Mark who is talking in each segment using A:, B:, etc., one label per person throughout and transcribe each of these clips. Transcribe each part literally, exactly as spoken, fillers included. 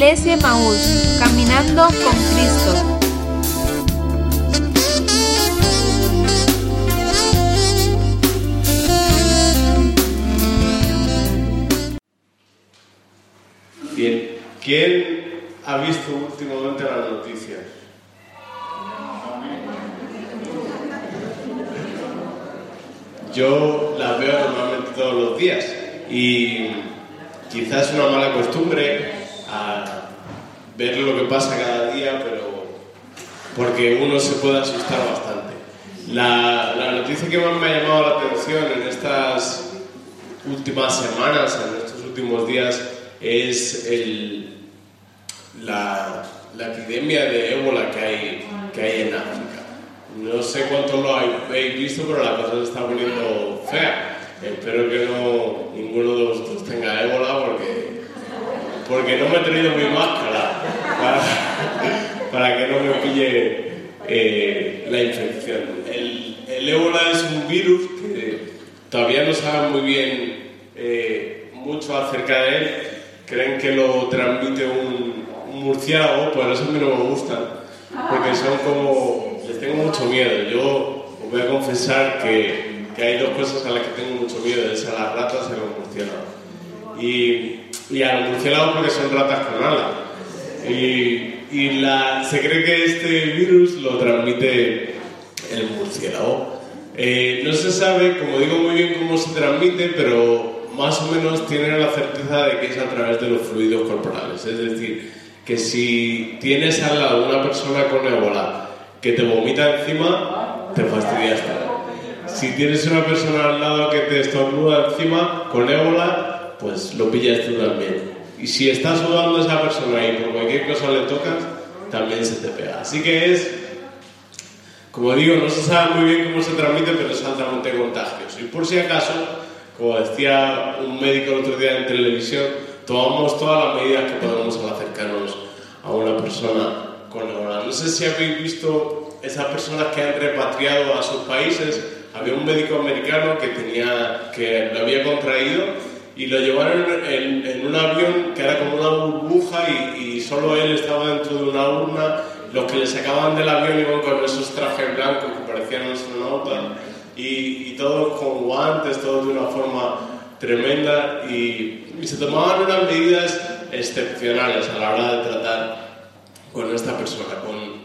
A: G S Emaús, Caminando con Cristo.
B: Bien, ¿quién ha visto últimamente las noticias? Yo las veo normalmente todos los días y quizás es una mala costumbre a ver lo que pasa cada día, pero porque uno se puede asustar bastante. La, la noticia que más me ha llamado la atención en estas últimas semanas, en estos últimos días, es el, la, la epidemia de ébola que hay, que hay en África. No sé cuántos lo habéis visto, pero la cosa se está poniendo fea. Espero que no ninguno de vosotros tenga ébola, porque, porque no me he traído mi máscara para, para que no me pille eh, la infección. El, el ébola es un virus que todavía no saben muy bien eh, mucho acerca de él. Creen que lo transmite un, un murciélago, por eso a mí no me gustan, porque son como... les tengo mucho miedo. Yo os voy a confesar que, que hay dos cosas a las que tengo mucho miedo, es a las ratas y a los murciélagos. Y, y a los murciélagos porque son ratas con alas. Y, y la, se cree que este virus lo transmite el murciélago. Eh, no se sabe, como digo, muy bien cómo se transmite, pero más o menos tienen la certeza de que es a través de los fluidos corporales. Es decir, que si tienes al lado una persona con ébola que te vomita encima, te fastidias todo. Si tienes una persona al lado que te estornuda encima con ébola, pues lo pillas tú también. Y si está sudando esa persona y por cualquier cosa le tocas, también se te pega. Así que es, como digo, no se sabe muy bien cómo se transmite, pero es altamente contagioso. Y por si acaso, como decía un médico el otro día en televisión, tomamos todas las medidas que podemos al acercarnos a una persona con ébola. No sé si habéis visto esas personas que han repatriado a sus países. Había un médico americano que tenía que lo había contraído y lo llevaron en, en un avión que era como una burbuja y, y solo él estaba dentro de una urna. Los que le sacaban del avión iban con esos trajes blancos que parecían astronautas y, y todos con guantes, todos de una forma tremenda y, y se tomaban unas medidas excepcionales a la hora de tratar con esta persona, con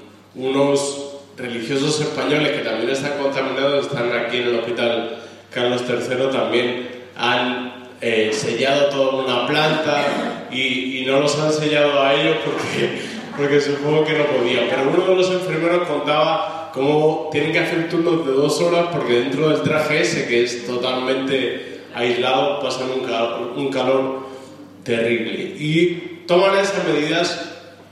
B: unos religiosos españoles que también están contaminados, están aquí en el hospital Carlos tercero, también han eh, sellado toda una planta y, y no los han sellado a ellos porque, porque supongo que no podían, pero uno de los enfermeros contaba cómo tienen que hacer turnos de dos horas porque dentro del traje ese, que es totalmente aislado, pasan un calor, un calor terrible y toman esas medidas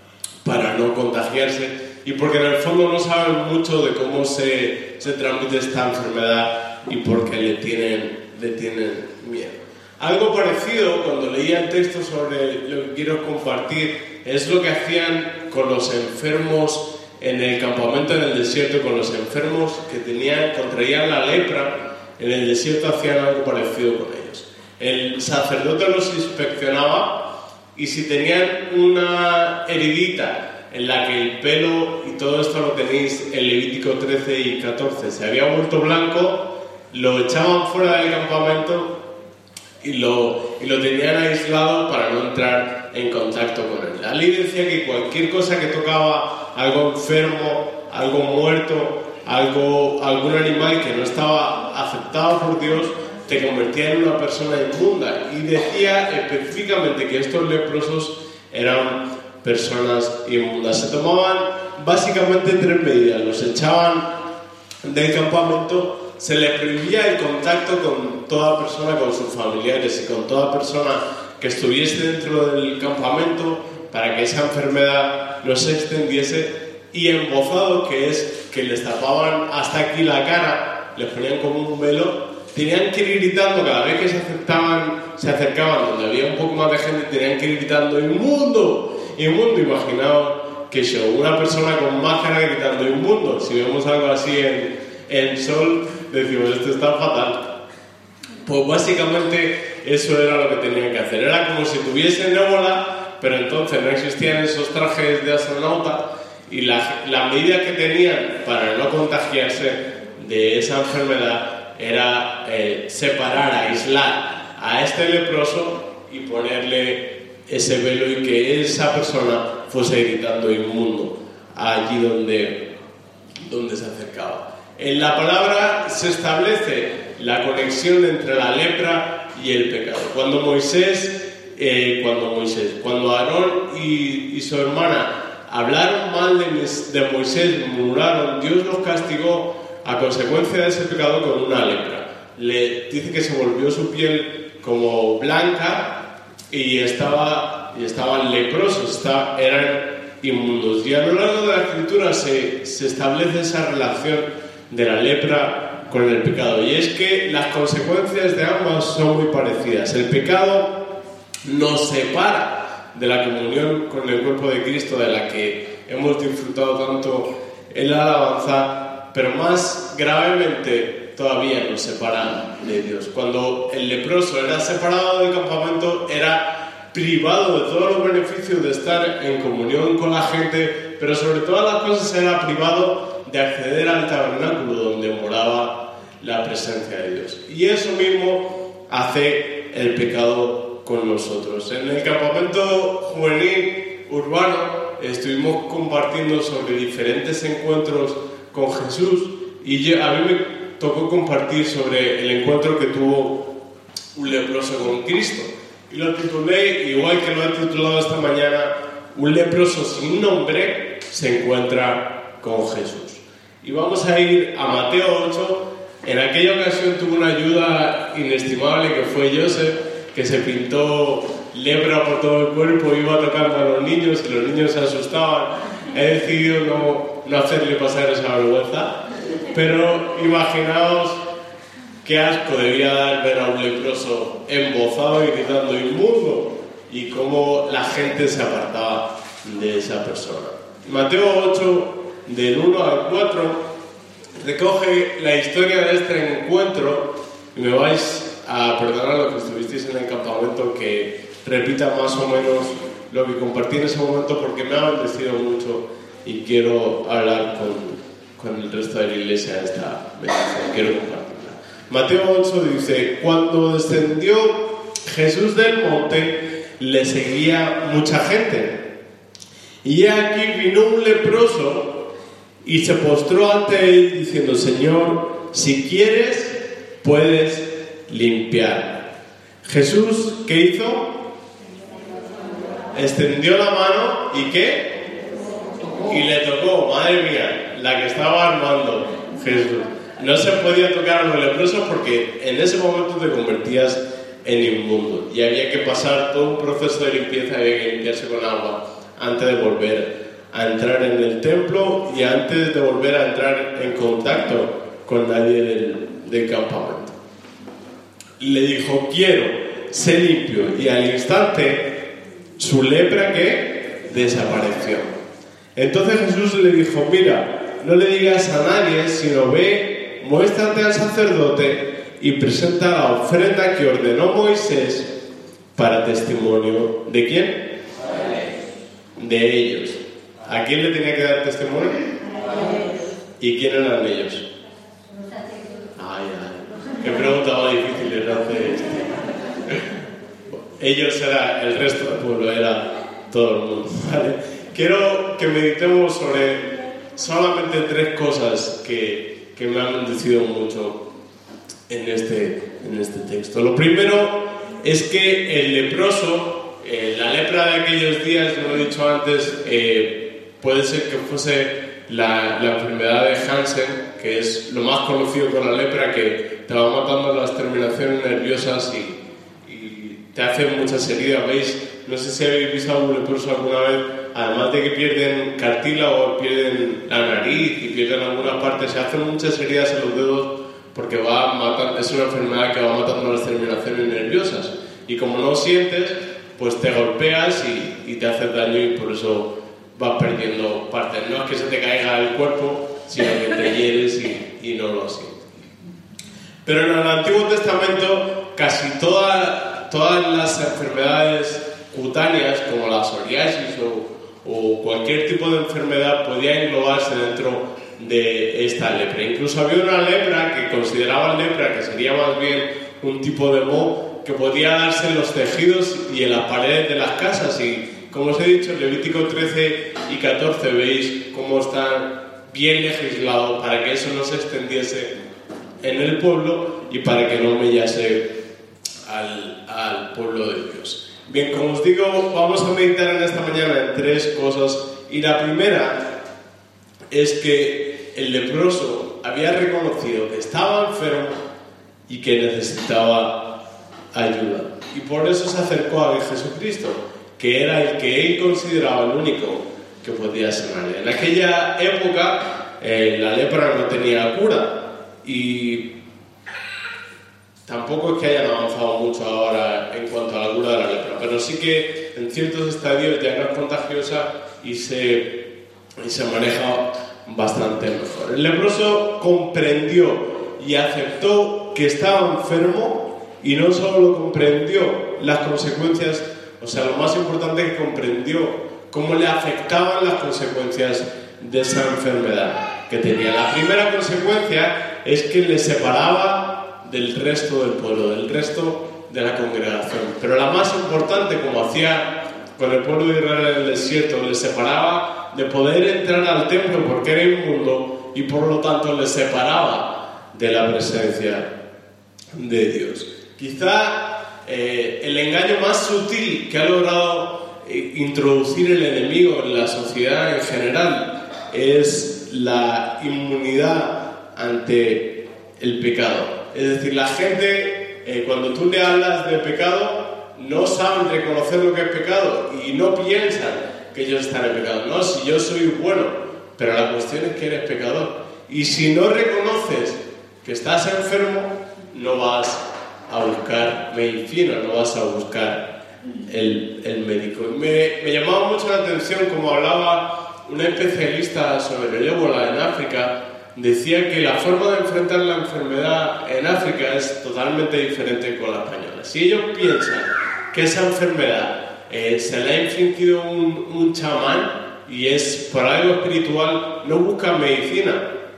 B: para no contagiarse y porque en el fondo no saben mucho de cómo se, se transmite esta enfermedad y porque le tienen, le tienen miedo. Algo parecido, cuando leía el texto sobre lo que quiero compartir, es lo que hacían con los enfermos en el campamento en el desierto, con los enfermos que tenían, contraían la lepra en el desierto, hacían algo parecido con ellos. El sacerdote los inspeccionaba y si tenían una heridita en la que el pelo, y todo esto lo tenéis en Levítico trece y catorce, se había vuelto blanco, lo echaban fuera del campamento y lo, y lo tenían aislado para no entrar en contacto con él. La ley decía que cualquier cosa que tocaba algo enfermo, algo muerto, algo, algún animal que no estaba aceptado por Dios, te convertía en una persona inmunda. Y decía específicamente que estos leprosos eran personas inmundas. Se tomaban básicamente tres medidas. Los echaban del campamento, se les prohibía el contacto con toda persona, con sus familiares y con toda persona que estuviese dentro del campamento para que esa enfermedad no se extendiese, y embozado, que es que les tapaban hasta aquí la cara, les ponían como un velo, tenían que ir gritando cada vez que se acercaban, se acercaban donde había un poco más de gente, tenían que ir gritando ¡inmundo! ¡Inmundo! Imaginaos que show, una persona con máscara gritando ¡inmundo! Si vemos algo así en, en Sol, decimos esto está fatal. Pues básicamente eso era lo que tenían que hacer. Era como si tuviesen ébola, pero entonces no existían esos trajes de astronauta y la, la medida que tenían para no contagiarse de esa enfermedad era eh, separar, aislar a este leproso y ponerle ese velo y que esa persona fuese gritando inmundo allí donde, donde se acercaba. En la palabra se establece la conexión entre la lepra y el pecado. Cuando Moisés, eh, cuando Moisés, cuando Aarón y, y su hermana hablaron mal de, de Moisés, murmuraron, Dios los castigó a consecuencia de ese pecado con una lepra. Le dice que se volvió su piel como blanca y, estaba, y estaban leprosos, estaba, eran inmundos. Y a lo largo de la Escritura se, se establece esa relación de la lepra con el pecado, y es que las consecuencias de ambas son muy parecidas. El pecado nos separa de la comunión con el cuerpo de Cristo, de la que hemos disfrutado tanto en la alabanza, pero más gravemente todavía nos separa de Dios. Cuando el leproso era separado del campamento, era privado de todos los beneficios de estar en comunión con la gente, pero sobre todas las cosas era privado de acceder al tabernáculo donde moraba la presencia de Dios. Y eso mismo hace el pecado con nosotros. En el campamento juvenil urbano estuvimos compartiendo sobre diferentes encuentros con Jesús, y yo, a mí me tocó compartir sobre el encuentro que tuvo un leproso con Cristo, y lo titulé, igual que lo he titulado esta mañana, un leproso sin nombre se encuentra con Jesús. Y vamos a ir a Mateo ocho. En aquella ocasión tuvo una ayuda inestimable que fue Joseph, que se pintó lepra por todo el cuerpo, iba tocando a los niños y los niños se asustaban. He decidido no, no hacerle pasar esa vergüenza, pero imaginaos qué asco debía dar ver a un leproso embozado y gritando inmundo, y cómo la gente se apartaba de esa persona. Mateo ocho, del uno al cuatro, recoge la historia de este encuentro, y me vais a perdonar los que estuvisteis en el campamento que repita más o menos lo que compartí en ese momento, porque me ha bendecido mucho y quiero hablar con, con el resto de la iglesia de esta bendición, quiero compartirla. Mateo ocho dice: cuando descendió Jesús del monte, le seguía mucha gente, y aquí vino un leproso y se postró ante él diciendo: Señor, si quieres, puedes limpiar. Jesús, ¿qué hizo? Extendió la mano y ¿qué? Y le tocó. Madre mía, la que estaba armando Jesús. No se podía tocar a los leprosos porque en ese momento te convertías en inmundo y había que pasar todo un proceso de limpieza, había que limpiarse con agua antes de volver a entrar en el templo y antes de volver a entrar en contacto con nadie del, del campamento. Le dijo: quiero, sé limpio, y al instante su lepra que desapareció. Entonces Jesús le dijo: mira, no le digas a nadie, sino ve, muéstrate al sacerdote y presenta la ofrenda que ordenó Moisés para testimonio. ¿De quién? De ellos. ¿A quién le tenía que dar testimonio? ¿Y quién eran ellos? Ay, ay. Qué pregunta más difícil era hacer este. Ellos era el resto del pueblo, era todo el mundo, ¿vale? Quiero que meditemos sobre solamente tres cosas que, que me han bendecido mucho en este, en este texto. Lo primero es que el leproso, eh, la lepra de aquellos días, lo he dicho antes, eh, puede ser que fuese la, la enfermedad de Hansen, que es lo más conocido con la lepra, que te va matando las terminaciones nerviosas y te hacen muchas heridas. ¿Veis? No sé si habéis visto a un leproso alguna vez, además de que pierden cartílago, pierden la nariz y pierden algunas partes, se hacen muchas heridas en los dedos porque va matando, es una enfermedad que va matando las terminaciones nerviosas, y como no sientes, pues te golpeas y, y te haces daño, y por eso vas perdiendo partes. No es que se te caiga el cuerpo, sino que te hieres y, y no lo sientes. Pero en el Antiguo Testamento casi toda Todas las enfermedades cutáneas como la psoriasis o, o cualquier tipo de enfermedad podía englobarse dentro de esta lepra. Incluso había una lepra que consideraban lepra, que sería más bien un tipo de moho que podía darse en los tejidos y en las paredes de las casas. Y como os he dicho, en Levítico trece y catorce veis cómo están bien legislados para que eso no se extendiese en el pueblo y para que no mellase al, al pueblo de Dios. Bien, como os digo, vamos a meditar en esta mañana en tres cosas, y la primera es que el leproso había reconocido que estaba enfermo y que necesitaba ayuda, y por eso se acercó a Jesucristo, que era el que él consideraba el único que podía sanarle. En aquella época eh, la lepra no tenía cura, y tampoco es que hayan avanzado mucho ahora en cuanto a la cura de la lepra, pero sí que en ciertos estadios ya no es contagiosa y se, y se maneja bastante mejor. El leproso comprendió y aceptó que estaba enfermo, y no solo comprendió las consecuencias, o sea, lo más importante es que comprendió cómo le afectaban las consecuencias de esa enfermedad que tenía. La primera consecuencia es que le separaba del resto del pueblo, del resto de la congregación. Pero la más importante, como hacía con el pueblo de Israel en el desierto, le separaba de poder entrar al templo porque era inmundo, y por lo tanto le separaba de la presencia de Dios. Quizá eh, el engaño más sutil que ha logrado eh, introducir el enemigo en la sociedad en general es la inmunidad ante el pecado. Es decir, la gente, eh, cuando tú le hablas de pecado, no saben reconocer lo que es pecado y no piensan que ellos están en pecado. No, si yo soy bueno, pero la cuestión es que eres pecador. Y si no reconoces que estás enfermo, no vas a buscar medicina, no vas a buscar el, el médico. Me, me llamaba mucho la atención como hablaba una especialista sobre el ébola en África. Decía que la forma de enfrentar la enfermedad en África es totalmente diferente con la española. Si ellos piensan que esa enfermedad eh, se le ha infringido un, un chamán y es por algo espiritual, no buscan medicina,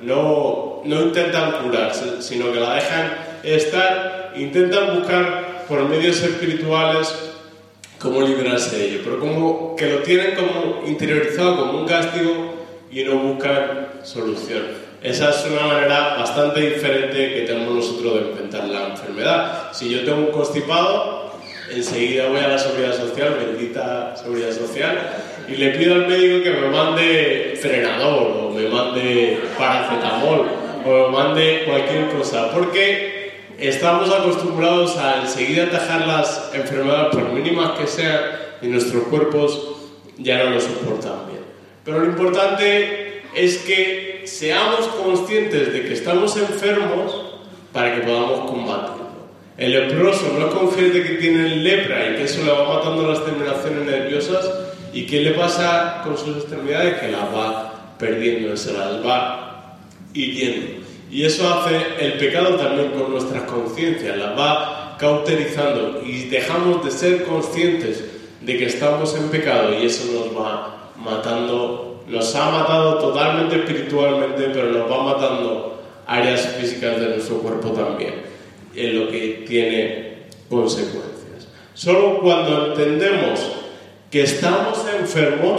B: no, no intentan curarse, sino que la dejan estar, intentan buscar por medios espirituales cómo librarse de ello, pero como que lo tienen como interiorizado como un castigo y no buscan solución. Esa es una manera bastante diferente que tenemos nosotros de enfrentar la enfermedad. Si yo tengo un constipado, enseguida voy a la seguridad social, bendita seguridad social, y le pido al médico que me mande frenador, o me mande paracetamol, o me mande cualquier cosa, porque estamos acostumbrados a enseguida atajar las enfermedades, por mínimas que sean, y nuestros cuerpos ya no lo soportan bien. Pero lo importante es que seamos conscientes de que estamos enfermos para que podamos combatirlo. El leproso no es consciente que tiene lepra y que eso le va matando las terminaciones nerviosas, y ¿qué le pasa con sus extremidades? Que las va perdiendo, se las va hiriendo. Y eso hace el pecado también con nuestras conciencias, las va cauterizando, y dejamos de ser conscientes de que estamos en pecado, y eso nos va matando. Nos ha matado totalmente espiritualmente, pero nos va matando áreas físicas de nuestro cuerpo también, en lo que tiene consecuencias. Solo cuando entendemos que estamos enfermos,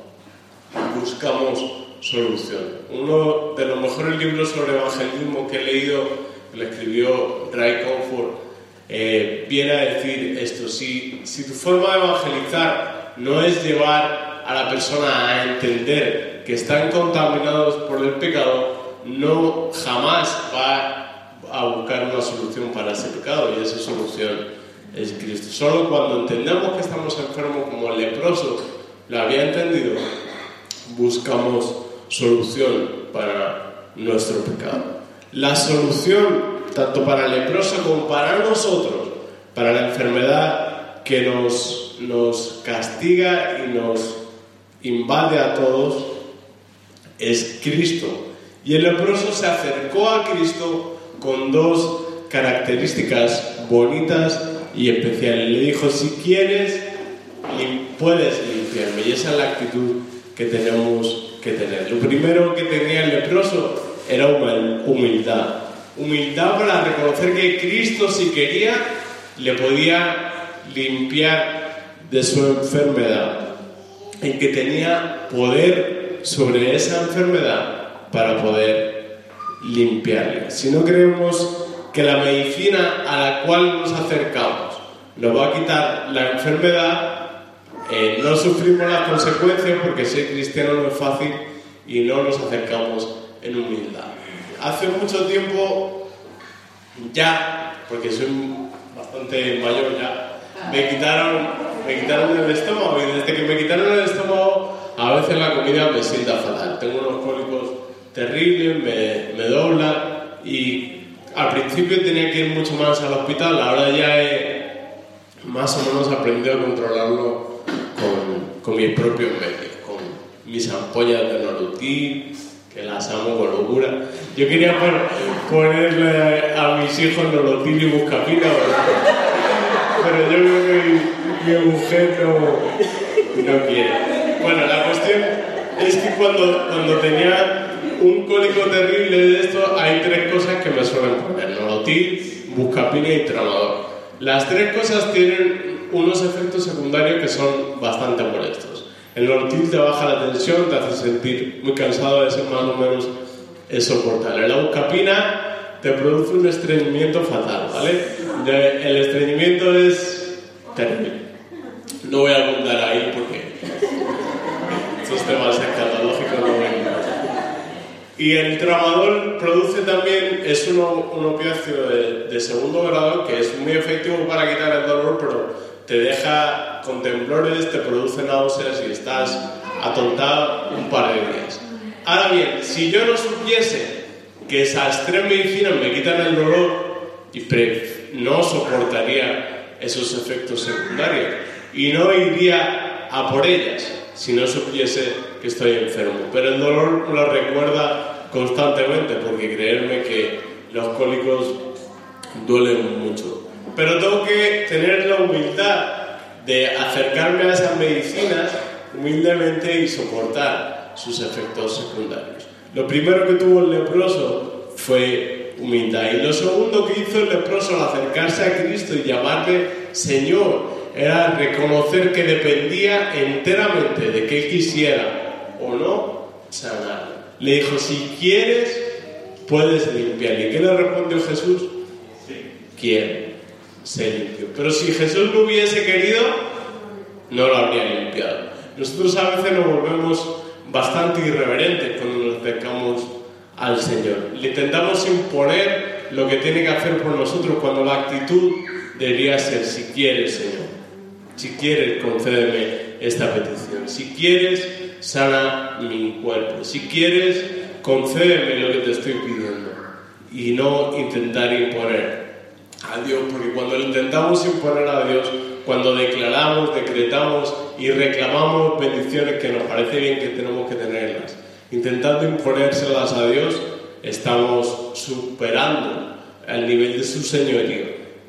B: buscamos solución. Uno de los mejores libros sobre evangelismo que he leído, que lo escribió Ray Comfort, eh, viene a decir esto: si, si tu forma de evangelizar no es llevar a la persona a entender que están contaminados por el pecado, no jamás va a buscar una solución para ese pecado, y esa solución es Cristo. Solo cuando entendemos que estamos enfermos, como el leproso lo había entendido, buscamos solución para nuestro pecado. La solución, tanto para el leproso como para nosotros, para la enfermedad que nos, nos castiga y nos invade a todos, es Cristo. Y el leproso se acercó a Cristo con dos características bonitas y especiales. Le dijo: si quieres, puedes limpiarme. Y esa es la actitud que tenemos que tener. Lo primero que tenía el leproso era humildad. Humildad para reconocer que Cristo, si quería, le podía limpiar de su enfermedad. Y que tenía poder sobre esa enfermedad para poder limpiarla. Si no creemos que la medicina a la cual nos acercamos nos va a quitar la enfermedad, eh, no sufrimos las consecuencias, porque ser cristiano no es fácil y no nos acercamos en humildad. Hace mucho tiempo ya, porque soy bastante mayor ya, me quitaron, me quitaron el estómago, y desde que me quitaron el estómago a veces la comida me sienta fatal. Tengo unos cólicos terribles, me, me dobla, y al principio tenía que ir mucho más al hospital. Ahora ya he más o menos aprendido a controlarlo con, con mis propios medios, con mis ampollas de Norotil, que las amo con locura. Yo quería por, ponerle a mis hijos Norotil y Buscapina, pero yo creo que mi, mi mujer no, no quiere. Bueno, la cuestión es que cuando, cuando tenía un cólico terrible de esto, hay tres cosas que me suelen poner: Norotil, Buscapina y Tramadol. Las tres cosas tienen unos efectos secundarios que son bastante molestos. El Norotil te baja la tensión, te hace sentir muy cansado, eso más o menos es soportable. La Buscapina te produce un estreñimiento fatal, ¿vale? El estreñimiento es terrible. No voy a abundar ahí porque estos temas escatológicos no voy a abundar. Y el Tramadol produce también, es un, un opiáceo de, de segundo grado, que es muy efectivo para quitar el dolor, pero te deja con temblores, te produce náuseas y estás atontado un par de días. Ahora bien, si yo no supiese que esas tres medicinas me quitan el dolor, y no soportaría esos efectos secundarios y no iría a por ellas si no supiese que estoy enfermo. Pero el dolor me lo recuerda constantemente, porque creerme que los cólicos duelen mucho. Pero tengo que tener la humildad de acercarme a esas medicinas humildemente y soportar sus efectos secundarios. Lo primero que tuvo el leproso fue humildad. Y lo segundo que hizo el leproso al acercarse a Cristo y llamarle Señor era reconocer que dependía enteramente de que Él quisiera o no sanarle. Le dijo: si quieres, puedes limpiarle. ¿Y qué le respondió Jesús? Sí. Quiero. Se limpió. Pero si Jesús no hubiese querido, no lo habría limpiado. Nosotros a veces nos volvemos bastante irreverentes cuando nos acercamos al Señor. Le intentamos imponer lo que tiene que hacer por nosotros, cuando la actitud debería ser: si quieres, Señor, si quieres, concédeme esta petición. Si quieres, sana mi cuerpo. Si quieres, concédeme lo que te estoy pidiendo. Y no intentar imponer a Dios, porque cuando intentamos imponer a Dios, cuando declaramos, decretamos y reclamamos bendiciones que nos parece bien que tenemos que tenerlas, intentando imponérselas a Dios, estamos superando el nivel de su señorío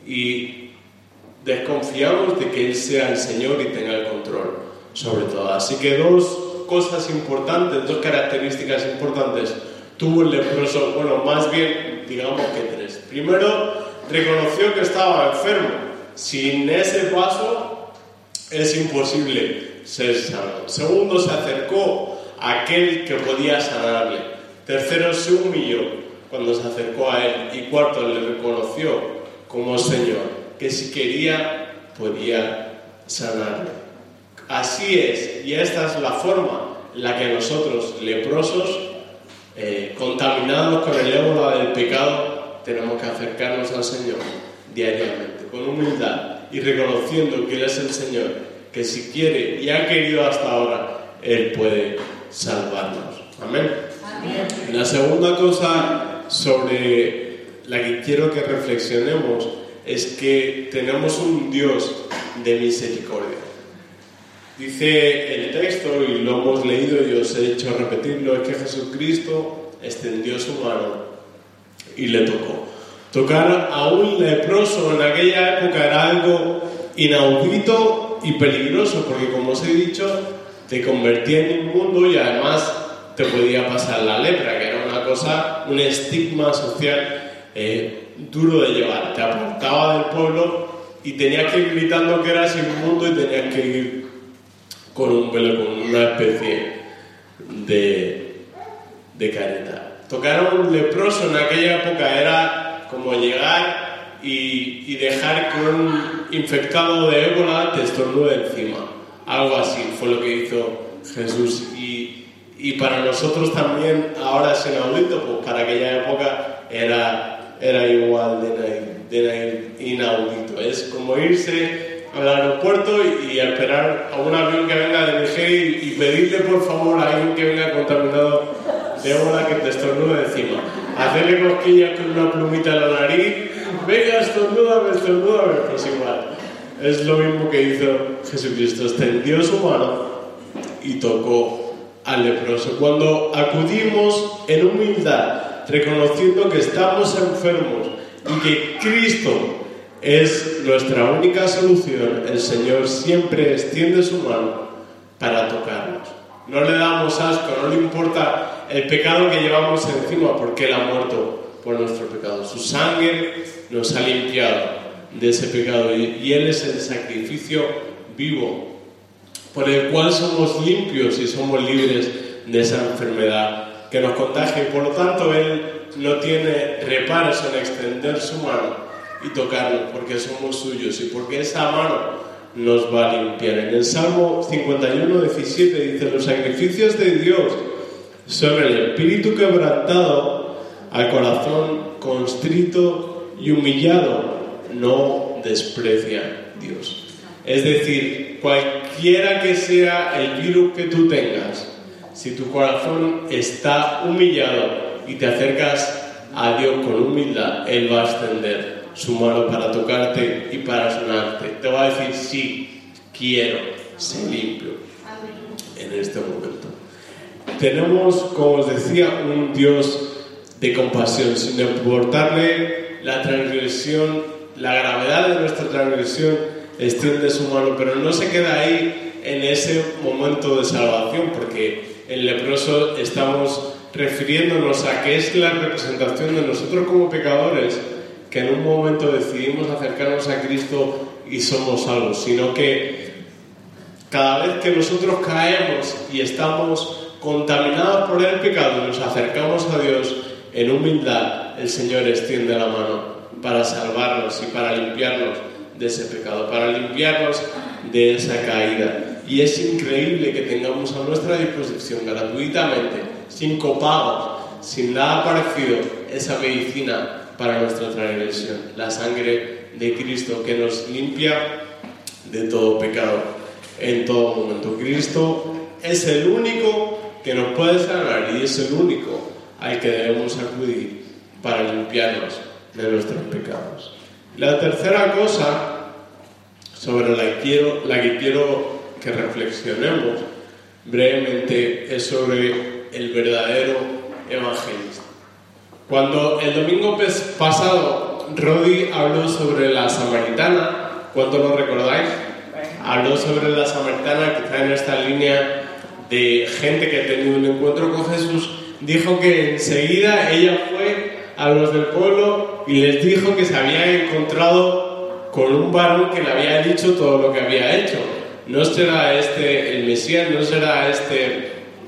B: y desconfiamos de que Él sea el Señor y tenga el control sobre todo. Así que dos cosas importantes, dos características importantes tuvo el leproso, bueno, más bien digamos que tres. Primero, reconoció que estaba enfermo. Sin ese paso es imposible ser sano. Segundo, se acercó a aquel que podía sanarle. Tercero, se humilló cuando se acercó a él. Y cuarto, le reconoció como Señor, que si quería podía sanarle. Así es, y esta es la forma en la que nosotros, leprosos, eh, contaminados con el ébola del pecado, tenemos que acercarnos al Señor diariamente, con humildad y reconociendo que Él es el Señor, que si quiere y ha querido hasta ahora, Él puede salvarnos. Amén. Amén. La segunda cosa sobre la que quiero que reflexionemos es que tenemos un Dios de misericordia. Dice el texto, y lo hemos leído y os he hecho repetirlo, es que Jesucristo extendió su mano y le tocó. Tocar a un leproso en aquella época era algo inaudito y peligroso, porque como os he dicho, te convertía en inmundo y además te podía pasar la lepra, que era una cosa, un estigma social eh, duro de llevar. Te apartaba del pueblo y tenías que ir gritando que eras inmundo y tenías que ir con un velo, con una especie de, de careta. Tocar a un leproso en aquella época era como llegar y, y dejar que un infectado de ébola te estornude encima. Algo así fue lo que hizo Jesús. Y, y para nosotros también, ahora es inaudito, pues para aquella época era, era igual de, de inaudito. Es como irse al aeropuerto y, y esperar a un avión que venga de Nigeria y, y pedirle por favor a alguien que venga contaminado de ébola que te estornude encima. Hacerle cosquillas con una plumita en la nariz. Venga, estornúdame, estornúdame. Pues igual. Es lo mismo que hizo Jesucristo. Extendió su mano y tocó al leproso. Cuando acudimos en humildad, reconociendo que estamos enfermos y que Cristo es nuestra única solución, el Señor siempre extiende su mano para tocarnos. No le damos asco, no le importa el pecado que llevamos encima, porque Él ha muerto por nuestro pecado. Su sangre nos ha limpiado de ese pecado y, y Él es el sacrificio vivo por el cual somos limpios y somos libres de esa enfermedad que nos contagia. Y por lo tanto Él no tiene reparos en extender su mano y tocarnos, porque somos suyos y porque esa mano nos va a limpiar. En el Salmo cincuenta y uno, diecisiete dice: los sacrificios de Dios son el espíritu quebrantado, al corazón constrito y humillado no desprecia Dios. Es decir, cualquiera que sea el virus que tú tengas, si tu corazón está humillado y te acercas a Dios con humildad, Él va a extender su mano para tocarte y para sanarte. Te va a decir: sí, quiero ser limpio en este momento. Tenemos, como os decía, un Dios de compasión, sin importarle la transgresión, la gravedad de nuestra transgresión, extiende su mano, pero no se queda ahí en ese momento de salvación, porque el leproso estamos refiriéndonos a que es la representación de nosotros como pecadores, que en un momento decidimos acercarnos a Cristo y somos salvos, sino que cada vez que nosotros caemos y estamos contaminados por el pecado y nos acercamos a Dios en humildad, el Señor extiende la mano para salvarnos y para limpiarnos de ese pecado, para limpiarnos de esa caída. Y es increíble que tengamos a nuestra disposición gratuitamente, sin copagos, sin nada parecido, esa medicina para nuestra transgresión, la sangre de Cristo que nos limpia de todo pecado en todo momento. Cristo es el único que nos puede sanar y es el único al que debemos acudir para limpiarnos de nuestros pecados. La tercera cosa sobre la que quiero, la que, quiero que reflexionemos brevemente es sobre el verdadero evangelista. Cuando el domingo pasado Rodi habló sobre la samaritana, ¿cuánto lo recordáis? Habló sobre la samaritana que está en esta línea de gente que ha tenido un encuentro con Jesús. Dijo que enseguida ella fue a los del pueblo y les dijo que se había encontrado con un varón que le había dicho todo lo que había hecho. No será este el Mesías, no será este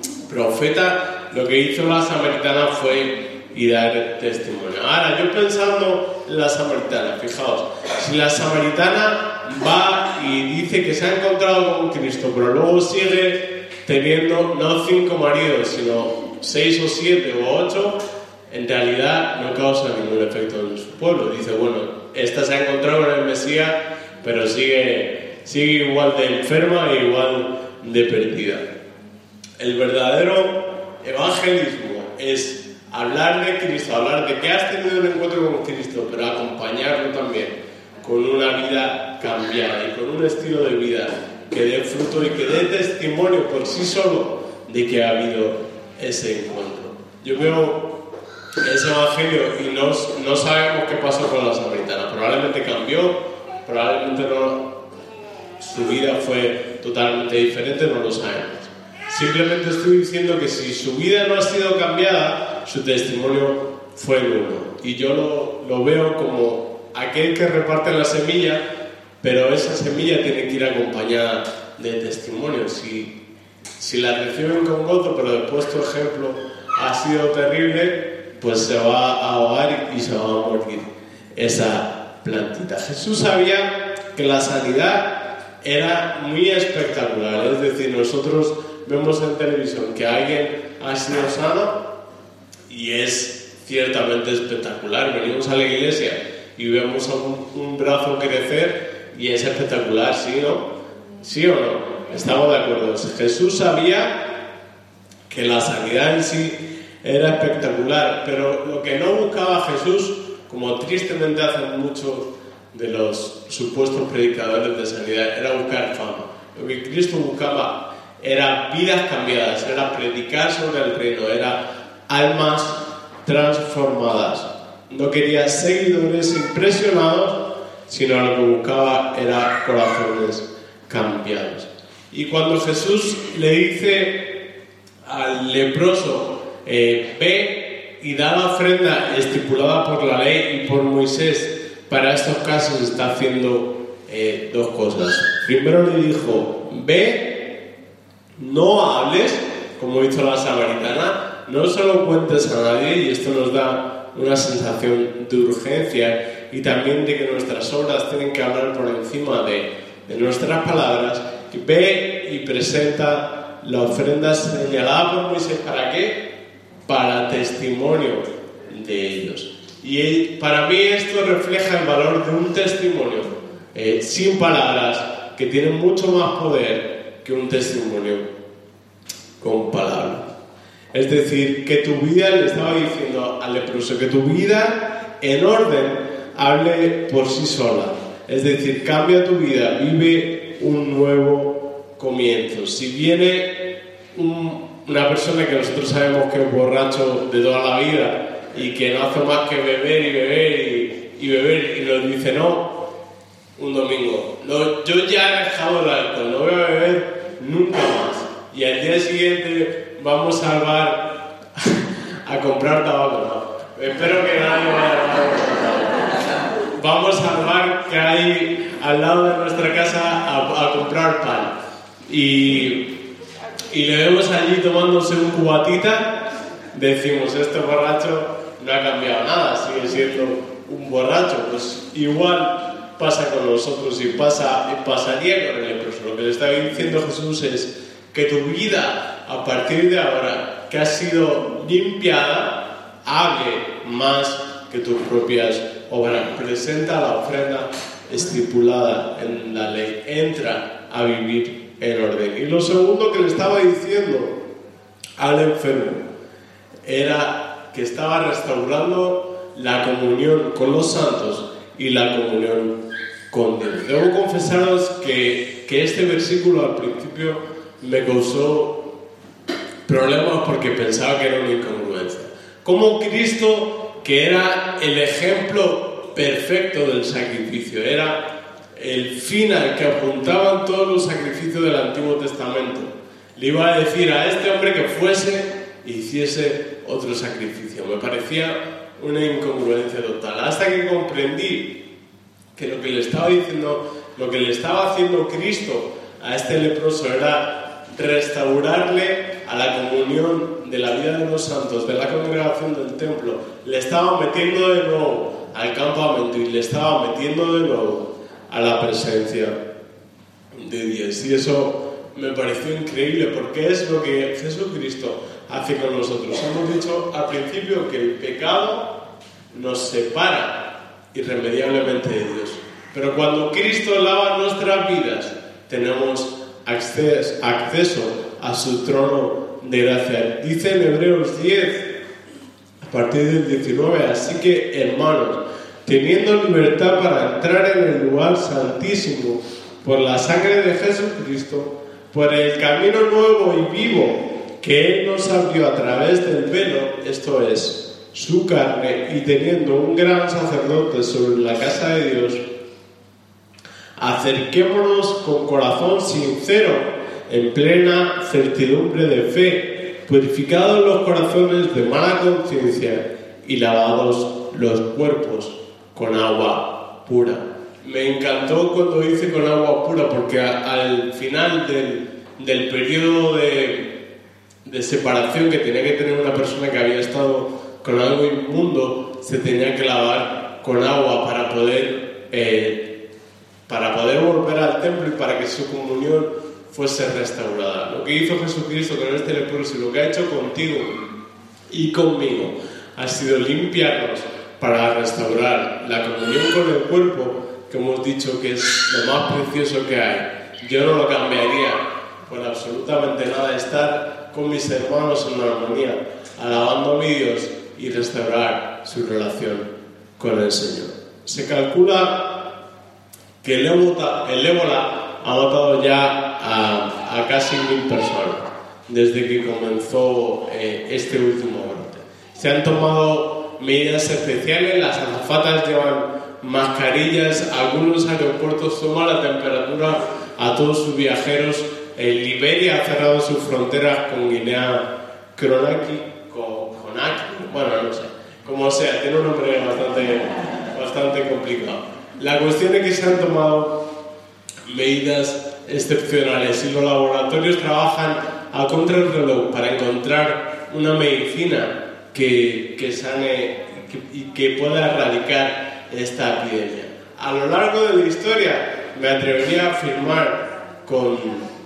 B: profeta. Lo que hizo la samaritana fue y dar testimonio. Ahora, yo pensando en la samaritana, fijaos, si la samaritana va y dice que se ha encontrado con Cristo, pero luego sigue teniendo no cinco maridos, sino seis o siete o ocho, en realidad no causa ningún efecto en su pueblo. Dice, bueno, esta se ha encontrado con el Mesías, pero sigue, sigue igual de enferma e igual de perdida. El verdadero evangelismo es hablar de Cristo, hablar de que has tenido un encuentro con Cristo, pero acompañarlo también con una vida cambiada y con un estilo de vida que dé fruto y que dé testimonio por sí solo de que ha habido ese encuentro. Yo veo ese evangelio y no, no sabemos qué pasó con la samaritana. Probablemente cambió, probablemente no, su vida fue totalmente diferente, no lo sabemos. Simplemente estoy diciendo que si su vida no ha sido cambiada, su testimonio fue nulo. Y yo lo, lo veo como aquel que reparte la semilla, pero esa semilla tiene que ir acompañada de testimonio. Si, si la reciben con gozo, pero después tu ejemplo ha sido terrible, pues se va a ahogar y se va a morir esa plantita. Jesús sabía que la sanidad era muy espectacular. Es decir, nosotros vemos en televisión que alguien ha sido sano y es ciertamente espectacular. Venimos a la iglesia y vemos a un, un brazo crecer y es espectacular, ¿sí o no? ¿Sí o no? Estamos de acuerdo. Jesús sabía que la sanidad en sí era espectacular, pero lo que no buscaba Jesús, como tristemente hacen muchos de los supuestos predicadores de sanidad, era buscar fama. Lo que Cristo buscaba era vidas cambiadas, era predicar sobre el reino, era almas transformadas. No quería seguidores impresionados, sino lo que buscaba era corazones cambiados. Y cuando Jesús le dice al leproso, eh, ve y da la ofrenda estipulada por la ley y por Moisés, para estos casos está haciendo eh, dos cosas. Primero le dijo, ve, no hables, como hizo la samaritana, no se lo cuentes a nadie, y esto nos da una sensación de urgencia y también de que nuestras obras tienen que hablar por encima de, de nuestras palabras. Y ve y presenta la ofrenda señalada por Moisés. ¿Para qué? Para testimonio de ellos. Y para mí esto refleja el valor de un testimonio eh, sin palabras, que tiene mucho más poder que un testimonio con palabras. Es decir, que tu vida, le estaba diciendo al leproso, que tu vida en orden hable por sí sola. Es decir, cambia tu vida, vive un nuevo comienzo. Si viene un, una persona que nosotros sabemos que es borracho de toda la vida y que no hace más que beber y beber y, y beber y nos dice no, un domingo, no, yo ya he dejado el alcohol, no voy a beber nunca más, y al día siguiente vamos al bar a comprar tabaco, no, espero que nadie vaya al bar a comprar tabaco. Vamos al bar que hay al lado de nuestra casa a, a comprar pan y, y le vemos allí tomándose un cubatita. Decimos, este borracho no ha cambiado nada, sigue siendo un borracho. Pues igual pasa con nosotros y pasa, y pasaría con el leproso. Lo que le está diciendo Jesús es que tu vida, a partir de ahora, que ha sido limpiada, hable más que tus propias obras. Presenta la ofrenda estipulada en la ley, entra a vivir en orden. Y lo segundo que le estaba diciendo al enfermo era que estaba restaurando la comunión con los santos y la comunión con Dios. Debo confesaros que, que este versículo al principio me causó problemas porque pensaba que era una incongruencia. Como Cristo, que era el ejemplo perfecto del sacrificio, era el fin al que apuntaban todos los sacrificios del Antiguo Testamento, le iba a decir a este hombre que fuese e hiciese otro sacrificio. Me parecía una incongruencia total, hasta que comprendí que lo que le estaba diciendo, lo que le estaba haciendo Cristo a este leproso era restaurarle a la comunión de la vida de los santos, de la congregación del templo. Le estaba metiendo de nuevo al campamento y le estaba metiendo de nuevo a la presencia de Dios. Y eso me pareció increíble, porque es lo que Jesucristo hace con nosotros. Hemos dicho al principio que el pecado nos separa irremediablemente de Dios, pero cuando Cristo lava nuestras vidas, tenemos acceso, acceso a su trono de gracia. Dice en Hebreos diez, a partir del diecinueve, así que, hermanos, teniendo libertad para entrar en el lugar santísimo por la sangre de Jesucristo, por el camino nuevo y vivo que Él nos abrió a través del velo, esto es, su carne, y teniendo un gran sacerdote sobre la casa de Dios, Acerquémonos con corazón sincero, en plena certidumbre de fe, purificados los corazones de mala conciencia y lavados los cuerpos con agua pura. Me encantó cuando dice con agua pura, porque a, al final del, del periodo de, de separación que tenía que tener una persona que había estado con algo inmundo, se tenía que lavar con agua para poder... Eh, para poder volver al templo y para que su comunión fuese restaurada. Lo que hizo Jesucristo con este leproso y lo que ha hecho contigo y conmigo ha sido limpiarnos para restaurar la comunión con el cuerpo, que hemos dicho que es lo más precioso que hay. Yo no lo cambiaría por absolutamente nada, estar con mis hermanos en armonía, alabando a mi Dios y restaurar su relación con el Señor. Se calcula que el ébola, el ébola ha matado ya a, a casi mil personas desde que comenzó eh, este último brote. Se han tomado medidas especiales, las azafatas llevan mascarillas, algunos aeropuertos toman la temperatura a todos sus viajeros. En Liberia ha cerrado sus fronteras con Guinea Conakry, con Conakry, bueno, no sé, como sea, tiene un nombre bastante, bastante complicado. La cuestión es que se han tomado medidas excepcionales y los laboratorios trabajan a contrarreloj para encontrar una medicina que, que sane que, y que pueda erradicar esta epidemia. A lo largo de la historia me atrevería a afirmar con,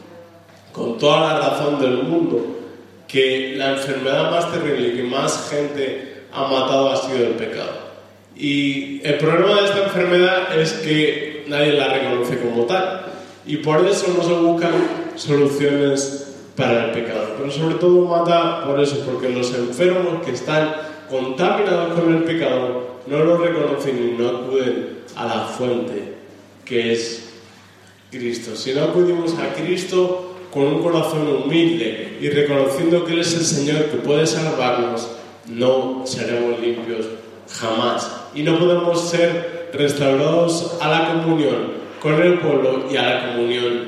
B: con toda la razón del mundo que la enfermedad más terrible y que más gente ha matado ha sido el pecado. Y el problema de esta enfermedad es que nadie la reconoce como tal. Y por eso no se buscan soluciones para el pecado. Pero sobre todo mata por eso, porque los enfermos que están contaminados con el pecado no lo reconocen y no acuden a la fuente, que es Cristo. Si no acudimos a Cristo con un corazón humilde y reconociendo que Él es el Señor que puede salvarnos, no seremos limpios jamás. Y no podemos ser restaurados a la comunión con el pueblo y a la comunión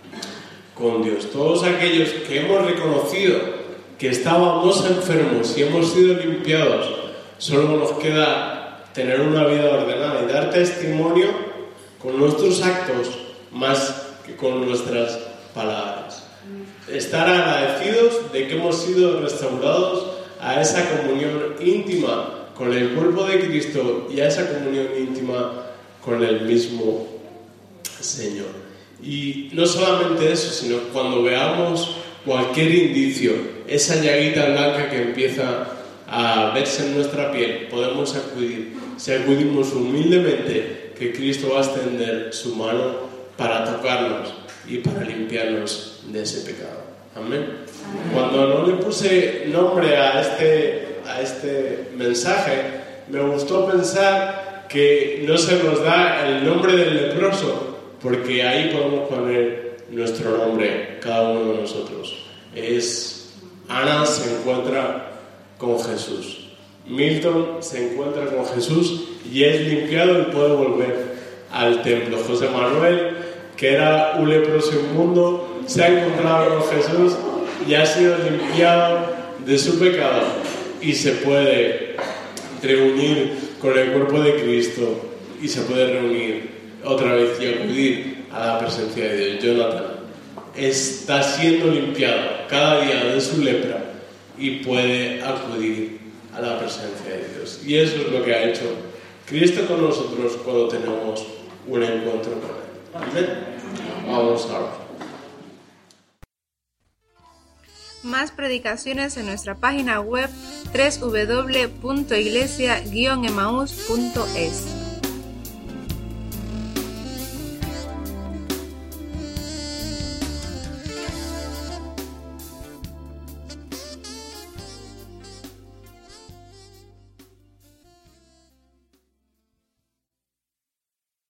B: con Dios. Todos aquellos que hemos reconocido que estábamos enfermos y hemos sido limpiados, solo nos queda tener una vida ordenada y dar testimonio con nuestros actos más que con nuestras palabras. Estar agradecidos de que hemos sido restaurados a esa comunión íntima con el cuerpo de Cristo y a esa comunión íntima con el mismo Señor. Y no solamente eso, sino cuando veamos cualquier indicio, esa llaguita blanca que empieza a verse en nuestra piel, podemos acudir. Si acudimos humildemente, que Cristo va a extender su mano para tocarnos y para limpiarnos de ese pecado. Amén. Amén. Cuando no le puse nombre a este a este mensaje, me gustó pensar que no se nos da el nombre del leproso, porque ahí podemos poner nuestro nombre, cada uno de nosotros. Es Ana se encuentra con Jesús, Milton se encuentra con Jesús y es limpiado y puede volver al templo. José Manuel, que era un leproso inmundo, se ha encontrado con Jesús y ha sido limpiado de su pecado y se puede reunir con el cuerpo de Cristo y se puede reunir otra vez y acudir a la presencia de Dios. Jonathan está siendo limpiado cada día de su lepra y puede acudir a la presencia de Dios. Y eso es lo que ha hecho Cristo con nosotros cuando tenemos un encuentro con Él. Amén. Vamos a orar.
A: Más predicaciones en nuestra página web doble u doble u doble u punto iglesia guion emaús punto es.